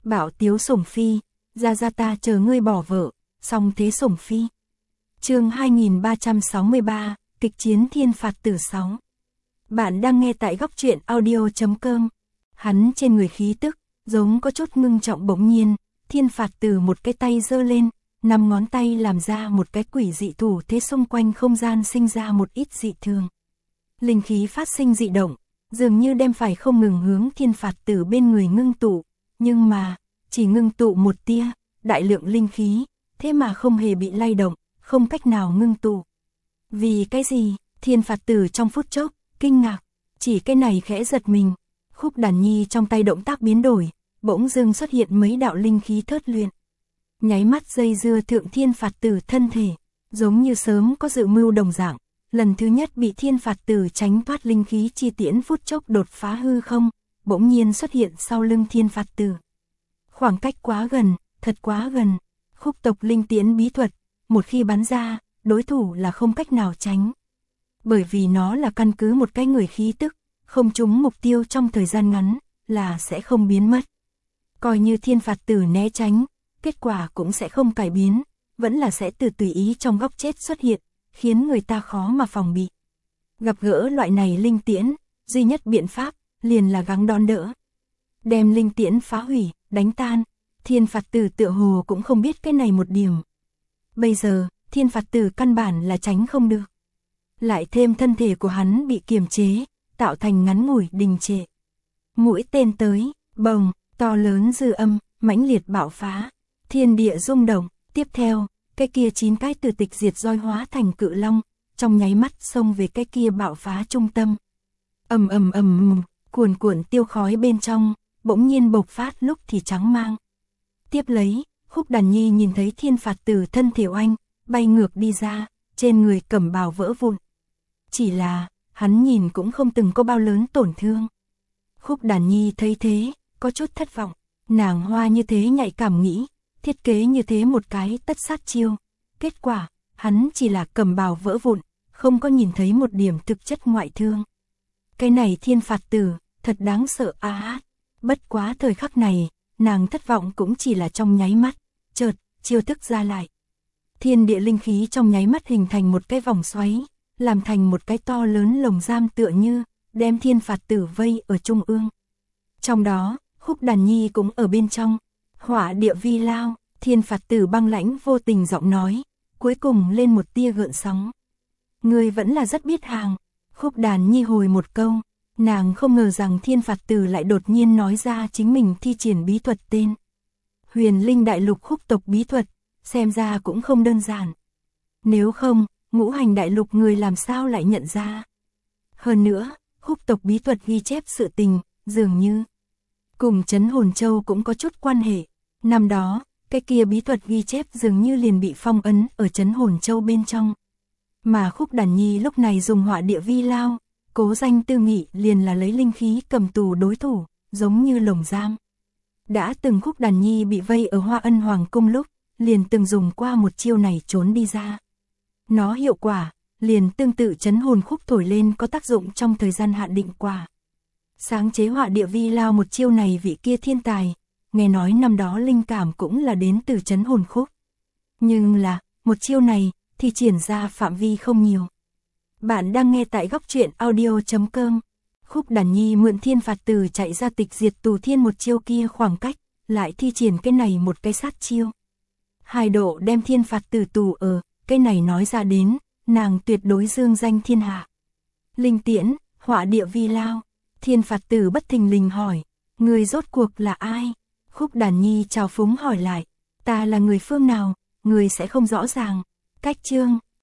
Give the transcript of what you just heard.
Bảo tiếu sủng phi, ra ta chờ ngươi bỏ vợ, song thế sủng phi. Chương 2363, kịch chiến thiên phạt tử 6. Bạn đang nghe tại góc truyện audio.com. Hắn trên người khí tức, giống có chút ngưng trọng bỗng nhiên, thiên phạt tử một cái tay giơ lên, 5 ngón tay làm ra một cái quỷ dị thủ thế xung quanh không gian sinh ra một ít dị thường. Linh khí phát sinh dị động, dường như đem phải không ngừng hướng thiên phạt tử bên người ngưng tụ, nhưng mà, chỉ ngưng tụ một tia, đại lượng linh khí, thế mà không hề bị lay động, không cách nào ngưng tụ. Vì cái gì? Thiên phạt tử trong phút chốc, kinh ngạc, chỉ cái này khẽ giật mình. Khúc Đàn Nhi trong tay động tác biến đổi, bỗng dưng xuất hiện mấy đạo linh khí thớt luyện. Nháy mắt dây dưa thượng thiên phạt tử thân thể, giống như sớm có dự mưu đồng dạng, lần thứ nhất bị thiên phạt tử tránh thoát linh khí chi tiễn phút chốc đột phá hư không, bỗng nhiên xuất hiện sau lưng thiên phạt tử. Khoảng cách quá gần, thật quá gần, khúc tộc linh tiễn bí thuật, một khi bắn ra, đối thủ là không cách nào tránh. Bởi vì nó là căn cứ một cái người khí tức, không trúng mục tiêu trong thời gian ngắn, là sẽ không biến mất. Coi như thiên phạt tử né tránh, kết quả cũng sẽ không cải biến, vẫn là sẽ từ tùy ý trong góc chết xuất hiện, khiến người ta khó mà phòng bị. Gặp gỡ loại này linh tiễn, duy nhất biện pháp, liền là gắng đón đỡ. Đem linh tiễn phá hủy, đánh tan, thiên phạt tử tựa hồ cũng không biết cái này một điểm. Bây giờ, thiên phạt tử căn bản là tránh không được. Lại thêm thân thể của hắn bị kiềm chế, tạo thành ngắn ngủi đình trệ. Mũi tên tới, bồng, to lớn dư âm, mãnh liệt bạo phá, thiên địa rung động, tiếp theo, cái kia 9 cái từ tịch diệt roi hóa thành cự long, trong nháy mắt xông về cái kia bạo phá trung tâm. Ầm ầm ầm, cuồn cuộn tiêu khói bên trong, bỗng nhiên bộc phát lúc thì trắng mang. Tiếp lấy, Khúc Đàn Nhi nhìn thấy thiên phạt tử thân thể oanh, bay ngược đi ra, trên người cẩm bào vỡ vụn. Chỉ là, hắn nhìn cũng không từng có bao lớn tổn thương. Khúc Đàn Nhi thấy thế, có chút thất vọng, nàng hoa như thế nhạy cảm nghĩ, thiết kế như thế một cái tất sát chiêu. Kết quả, hắn chỉ là cẩm bào vỡ vụn, không có nhìn thấy một điểm thực chất ngoại thương. Cái này thiên phạt tử, thật đáng sợ á. Bất quá thời khắc này, nàng thất vọng cũng chỉ là trong nháy mắt, chợt, chiêu thức ra lại. Thiên địa linh khí trong nháy mắt hình thành một cái vòng xoáy, làm thành một cái to lớn lồng giam tựa như, đem thiên phạt tử vây ở trung ương. Trong đó, Khúc Đàn Nhi cũng ở bên trong, hỏa địa vi lao, thiên phạt tử băng lãnh vô tình giọng nói, cuối cùng lên một tia gợn sóng. Ngươi vẫn là rất biết hàng. Khúc Đàn Nhi hồi một câu, nàng không ngờ rằng thiên phạt tử lại đột nhiên nói ra chính mình thi triển bí thuật tên. Huyền Linh Đại Lục khúc tộc bí thuật, xem ra cũng không đơn giản. Nếu không, Ngũ Hành Đại Lục người làm sao lại nhận ra. Hơn nữa, khúc tộc bí thuật ghi chép sự tình, dường như cùng Trấn Hồn Châu cũng có chút quan hệ. Năm đó, cái kia bí thuật ghi chép dường như liền bị phong ấn ở Trấn Hồn Châu bên trong. Mà Khúc Đàn Nhi lúc này dùng hỏa địa vi lao, cố danh tư nghị liền là lấy linh khí cầm tù đối thủ, giống như lồng giam. Đã từng Khúc Đàn Nhi bị vây ở Hoa Ân Hoàng cung lúc, liền từng dùng qua một chiêu này trốn đi ra. Nó hiệu quả, liền tương tự trấn hồn khúc thổi lên có tác dụng trong thời gian hạn định quả. Sáng chế hỏa địa vi lao một chiêu này vị kia thiên tài, nghe nói năm đó linh cảm cũng là đến từ trấn hồn khúc. Nhưng là, một chiêu này, thì triển ra phạm vi không nhiều. Bạn đang nghe tại góc truyện audio.com. Khúc Đàn Nhi mượn thiên phạt tử chạy ra tịch diệt tù thiên một chiêu kia khoảng cách, lại thi triển cái này một cái sát chiêu. Hai độ đem thiên phạt tử tù ở, cái này nói ra đến, nàng tuyệt đối dương danh thiên hạ. Linh tiễn, hỏa địa vi lao, thiên phạt tử bất thình lình hỏi, người rốt cuộc là ai? Khúc Đàn Nhi chào phúng hỏi lại, ta là người phương nào, người sẽ không rõ ràng. Cách chương,